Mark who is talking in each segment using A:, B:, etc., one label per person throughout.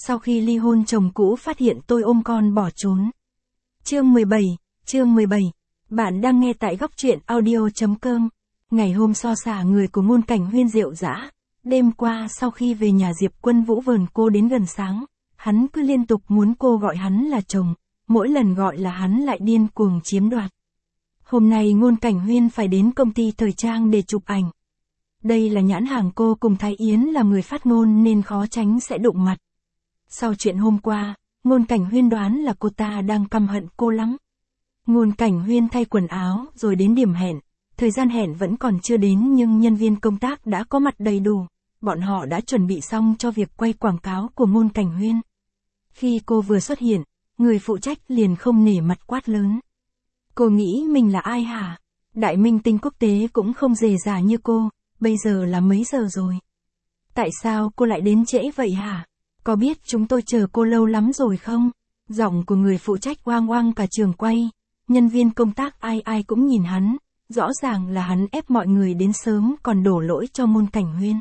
A: Sau khi ly hôn chồng cũ phát hiện tôi ôm con bỏ trốn. Chương 17. Bạn đang nghe tại góc truyện audio.com. Ngày hôm so xả người của Ngôn Cảnh Huyên rượu dã. Đêm qua sau khi về nhà Diệp Quân Vũ vờn cô đến gần sáng, hắn cứ liên tục muốn cô gọi hắn là chồng, mỗi lần gọi là hắn lại điên cuồng chiếm đoạt. Hôm nay Ngôn Cảnh Huyên phải đến công ty thời trang để chụp ảnh. Đây là nhãn hàng cô cùng Thái Yến là người phát ngôn nên khó tránh sẽ đụng mặt. Sau chuyện hôm qua, Ngôn Cảnh Huyên đoán là cô ta đang căm hận cô lắm. Ngôn Cảnh Huyên thay quần áo rồi đến điểm hẹn. Thời gian hẹn vẫn còn chưa đến nhưng nhân viên công tác đã có mặt đầy đủ. Bọn họ đã chuẩn bị xong cho việc quay quảng cáo của Ngôn Cảnh Huyên. Khi cô vừa xuất hiện, người phụ trách liền không nể mặt quát lớn. Cô nghĩ mình là ai hả? Đại minh tinh quốc tế cũng không dề dà như cô, bây giờ là mấy giờ rồi? Tại sao cô lại đến trễ vậy hả? Có biết chúng tôi chờ cô lâu lắm rồi không? Giọng của người phụ trách oang oang cả trường quay. Nhân viên công tác ai ai cũng nhìn hắn. Rõ ràng là hắn ép mọi người đến sớm còn đổ lỗi cho Ngôn Cảnh Huyên.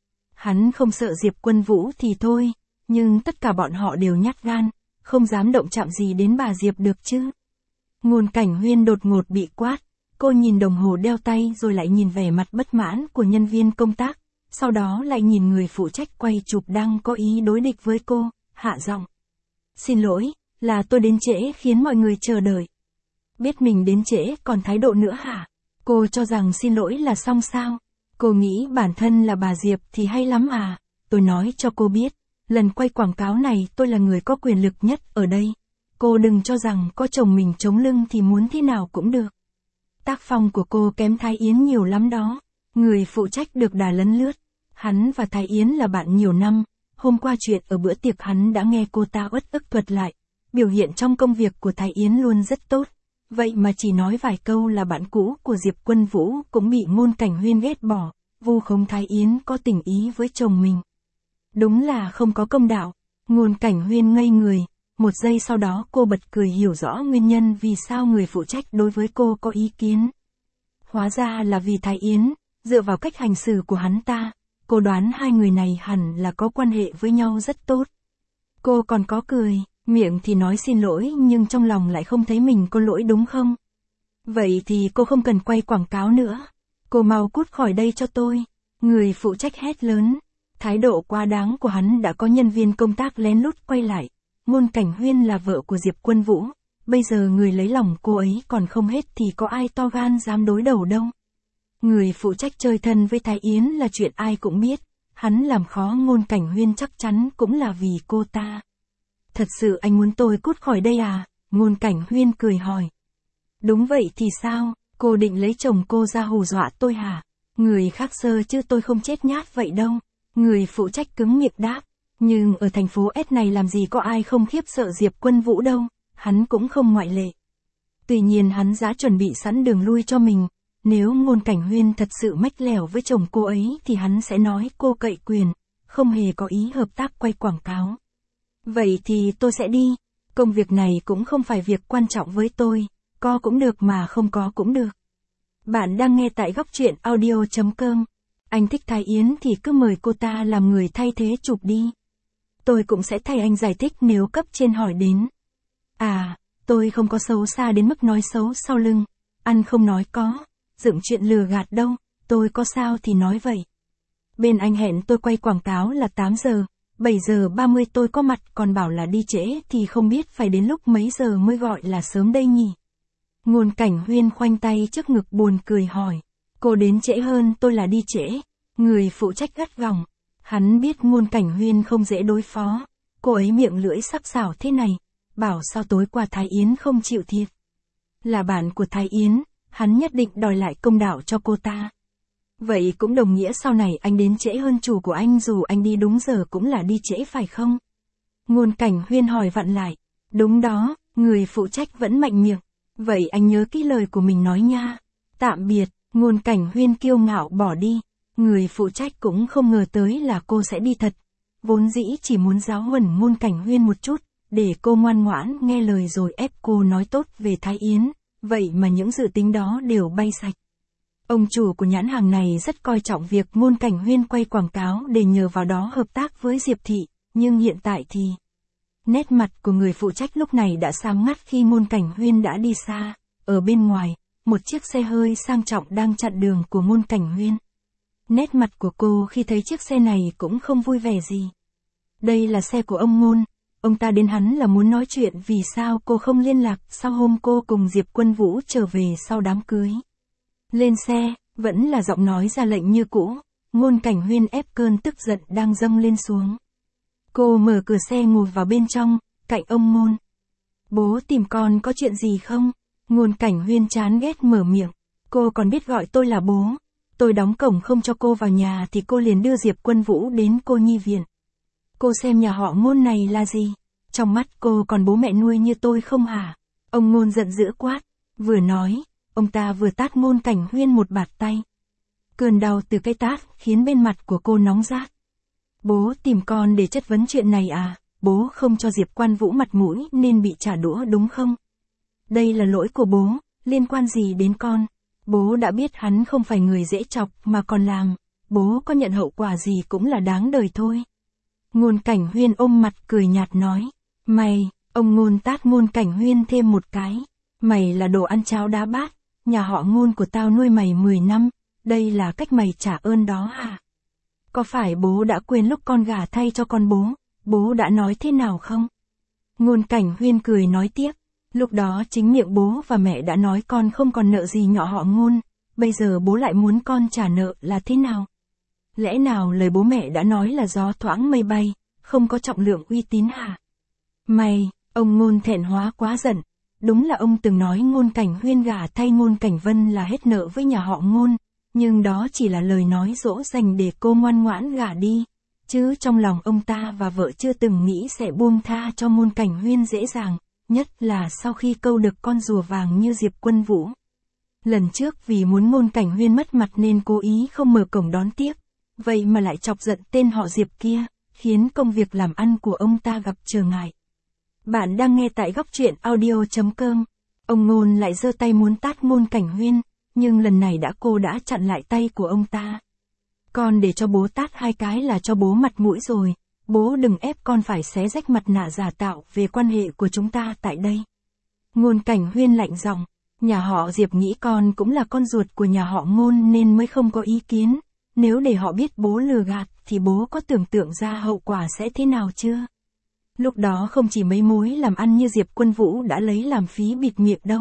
A: Hắn không sợ Diệp Quân Vũ thì thôi, nhưng tất cả bọn họ đều nhát gan, không dám động chạm gì đến bà Diệp được chứ. Ngôn Cảnh Huyên đột ngột bị quát, cô nhìn đồng hồ đeo tay rồi lại nhìn vẻ mặt bất mãn của nhân viên công tác, sau đó lại nhìn người phụ trách quay chụp đang có ý đối địch với cô, hạ giọng. Xin lỗi, là tôi đến trễ khiến mọi người chờ đợi. Biết mình đến trễ còn thái độ nữa hả? Cô cho rằng xin lỗi là xong sao? Cô nghĩ bản thân là bà Diệp thì hay lắm à? Tôi nói cho cô biết, lần quay quảng cáo này tôi là người có quyền lực nhất ở đây. Cô đừng cho rằng có chồng mình chống lưng thì muốn thế nào cũng được. Tác phong của cô kém Thái Yến nhiều lắm đó. Người phụ trách được đà lấn lướt. Hắn và Thái Yến là bạn nhiều năm. Hôm qua chuyện ở bữa tiệc hắn đã nghe cô ta uất ức thuật lại. Biểu hiện trong công việc của Thái Yến luôn rất tốt. Vậy mà chỉ nói vài câu là bạn cũ của Diệp Quân Vũ cũng bị Ngôn Cảnh Huyên ghét bỏ, vu khống Thái Yến có tình ý với chồng mình. Đúng là không có công đạo. Ngôn Cảnh Huyên ngây người, một giây sau đó cô bật cười hiểu rõ nguyên nhân vì sao người phụ trách đối với cô có ý kiến. Hóa ra là vì Thái Yến, dựa vào cách hành xử của hắn ta, cô đoán hai người này hẳn là có quan hệ với nhau rất tốt. Cô còn có cười. Miệng thì nói xin lỗi nhưng trong lòng lại không thấy mình có lỗi đúng không? Vậy thì cô không cần quay quảng cáo nữa. Cô mau cút khỏi đây cho tôi. Người phụ trách hét lớn. Thái độ quá đáng của hắn đã có nhân viên công tác lén lút quay lại. Ngôn Cảnh Huyên là vợ của Diệp Quân Vũ. Bây giờ người lấy lòng cô ấy còn không hết thì có ai to gan dám đối đầu đâu. Người phụ trách chơi thân với Thái Yến là chuyện ai cũng biết. Hắn làm khó Ngôn Cảnh Huyên chắc chắn cũng là vì cô ta. Thật sự anh muốn tôi cút khỏi đây à? Ngôn Cảnh Huyên cười hỏi. Đúng vậy thì sao? Cô định lấy chồng cô ra hù dọa tôi hả? Người khác sơ chứ tôi không chết nhát vậy đâu. Người phụ trách cứng miệng đáp. Nhưng ở thành phố S này làm gì có ai không khiếp sợ Diệp Quân Vũ đâu. Hắn cũng không ngoại lệ. Tuy nhiên hắn đã chuẩn bị sẵn đường lui cho mình. Nếu Ngôn Cảnh Huyên thật sự mách lẻo với chồng cô ấy thì hắn sẽ nói cô cậy quyền, không hề có ý hợp tác quay quảng cáo. Vậy thì tôi sẽ đi. Công việc này cũng không phải việc quan trọng với tôi. Có cũng được mà không có cũng được. Bạn đang nghe tại góc truyện audio.com. Anh thích Thái Yến thì cứ mời cô ta làm người thay thế chụp đi. Tôi cũng sẽ thay anh giải thích nếu cấp trên hỏi đến. À, tôi không có xấu xa đến mức nói xấu sau lưng. Ăn không nói có. Dựng chuyện lừa gạt đâu. Tôi có sao thì nói vậy. Bên anh hẹn tôi quay quảng cáo là 8 giờ. 7 giờ 30 tôi có mặt còn bảo là đi trễ thì không biết phải đến lúc mấy giờ mới gọi là sớm đây nhỉ. Ngôn Cảnh Huyên khoanh tay trước ngực buồn cười hỏi. Cô đến trễ hơn tôi là đi trễ. Người phụ trách gắt gỏng. Hắn biết Ngôn Cảnh Huyên không dễ đối phó. Cô ấy miệng lưỡi sắc sảo thế này. Bảo sao tối qua Thái Yến không chịu thiệt. Là bạn của Thái Yến, hắn nhất định đòi lại công đạo cho cô ta. Vậy cũng đồng nghĩa sau này anh đến trễ hơn chủ của anh dù anh đi đúng giờ cũng là đi trễ phải không? Ngôn Cảnh Huyên hỏi vặn lại. Đúng đó, người phụ trách vẫn mạnh miệng. Vậy anh nhớ kỹ lời của mình nói nha. Tạm biệt, Ngôn Cảnh Huyên kiêu ngạo bỏ đi. Người phụ trách cũng không ngờ tới là cô sẽ đi thật. Vốn dĩ chỉ muốn giáo huấn Ngôn Cảnh Huyên một chút, để cô ngoan ngoãn nghe lời rồi ép cô nói tốt về Thái Yến. Vậy mà những dự tính đó đều bay sạch. Ông chủ của nhãn hàng này rất coi trọng việc Ngôn Cảnh Huyên quay quảng cáo để nhờ vào đó hợp tác với Diệp Thị, nhưng hiện tại thì... Nét mặt của người phụ trách lúc này đã sáng ngắt khi Ngôn Cảnh Huyên đã đi xa. Ở bên ngoài, một chiếc xe hơi sang trọng đang chặn đường của Ngôn Cảnh Huyên. Nét mặt của cô khi thấy chiếc xe này cũng không vui vẻ gì. Đây là xe của ông Ngôn, ông ta đến hắn là muốn nói chuyện vì sao cô không liên lạc sau hôm cô cùng Diệp Quân Vũ trở về sau đám cưới. Lên xe, vẫn là giọng nói ra lệnh như cũ, Ngôn Cảnh Huyên ép cơn tức giận đang dâng lên xuống. Cô mở cửa xe ngồi vào bên trong, cạnh ông Ngôn. Bố tìm con có chuyện gì không? Ngôn Cảnh Huyên chán ghét mở miệng. Cô còn biết gọi tôi là bố. Tôi đóng cổng không cho cô vào nhà thì cô liền đưa Diệp Quân Vũ đến cô nhi viện. Cô xem nhà họ Ngôn này là gì? Trong mắt cô còn bố mẹ nuôi như tôi không hả? Ông Ngôn giận dữ quát. Vừa nói, ông ta vừa tát Ngôn Cảnh Huyên một bạt tay. Cơn đau từ cái tát khiến bên mặt của cô nóng rát. Bố tìm con để chất vấn chuyện này à? Bố không cho Diệp Quan Vũ mặt mũi nên bị trả đũa đúng không? Đây là lỗi của bố, liên quan gì đến con? Bố đã biết hắn không phải người dễ chọc mà còn làm, bố có nhận hậu quả gì cũng là đáng đời thôi. Ngôn Cảnh Huyên ôm mặt cười nhạt nói, mày, ông Ngôn tát Ngôn Cảnh Huyên thêm một cái, mày là đồ ăn cháo đá bát, nhà họ Ngôn của tao nuôi mày 10 năm, đây là cách mày trả ơn đó hả? Có phải bố đã quên lúc con gả thay cho con bố đã nói thế nào không? Ngôn Cảnh Huyên cười nói tiếp, lúc đó chính miệng bố và mẹ đã nói con không còn nợ gì nhỏ họ Ngôn, bây giờ bố lại muốn con trả nợ là thế nào? Lẽ nào lời bố mẹ đã nói là gió thoảng mây bay, không có trọng lượng uy tín hả? Mày, ông Ngôn thẹn hóa quá giận, đúng là ông từng nói Ngôn Cảnh Huyên gả thay Ngôn Cảnh Vân là hết nợ với nhà họ Ngôn, nhưng đó chỉ là lời nói dỗ dành để cô ngoan ngoãn gả đi, chứ trong lòng ông ta và vợ chưa từng nghĩ sẽ buông tha cho Ngôn Cảnh Huyên dễ dàng, nhất là sau khi câu được con rùa vàng như Diệp Quân Vũ. Lần trước vì muốn Ngôn Cảnh Huyên mất mặt nên cố ý không mở cổng đón tiếp, vậy mà lại chọc giận tên họ Diệp kia, khiến công việc làm ăn của ông ta gặp trở ngại. Bạn đang nghe tại góc truyện audio.com. Ông Ngôn lại giơ tay muốn tát Ngôn Cảnh Huyên, nhưng lần này cô đã chặn lại tay của ông ta. Con để cho bố tát 2 cái là cho bố mặt mũi rồi, bố đừng ép con phải xé rách mặt nạ giả tạo về quan hệ của chúng ta tại đây. Ngôn Cảnh Huyên lạnh giọng, nhà họ Diệp nghĩ con cũng là con ruột của nhà họ Ngôn nên mới không có ý kiến, nếu để họ biết bố lừa gạt thì bố có tưởng tượng ra hậu quả sẽ thế nào chưa? Lúc đó không chỉ mấy mối làm ăn như Diệp Quân Vũ đã lấy làm phí bịt miệng đâu.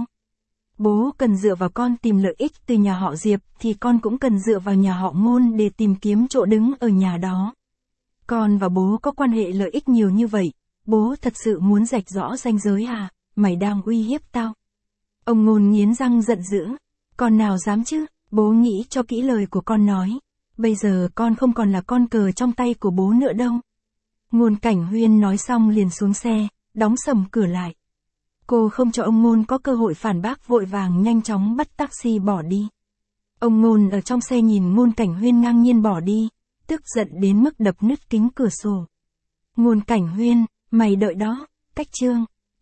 A: Bố cần dựa vào con tìm lợi ích từ nhà họ Diệp thì con cũng cần dựa vào nhà họ Ngôn để tìm kiếm chỗ đứng ở nhà đó. Con và bố có quan hệ lợi ích nhiều như vậy, bố thật sự muốn rạch rõ ranh giới à? Mày đang uy hiếp tao. Ông Ngôn nghiến răng giận dữ. Con nào dám chứ, bố nghĩ cho kỹ lời của con nói. Bây giờ con không còn là con cờ trong tay của bố nữa đâu. Ngôn Cảnh Huyên nói xong liền xuống xe, đóng sầm cửa lại. Cô không cho ông Ngôn có cơ hội phản bác, vội vàng nhanh chóng bắt taxi bỏ đi. Ông Ngôn ở trong xe nhìn Ngôn Cảnh Huyên ngang nhiên bỏ đi, tức giận đến mức đập nứt kính cửa sổ. Ngôn Cảnh Huyên, mày đợi đó, cách chương.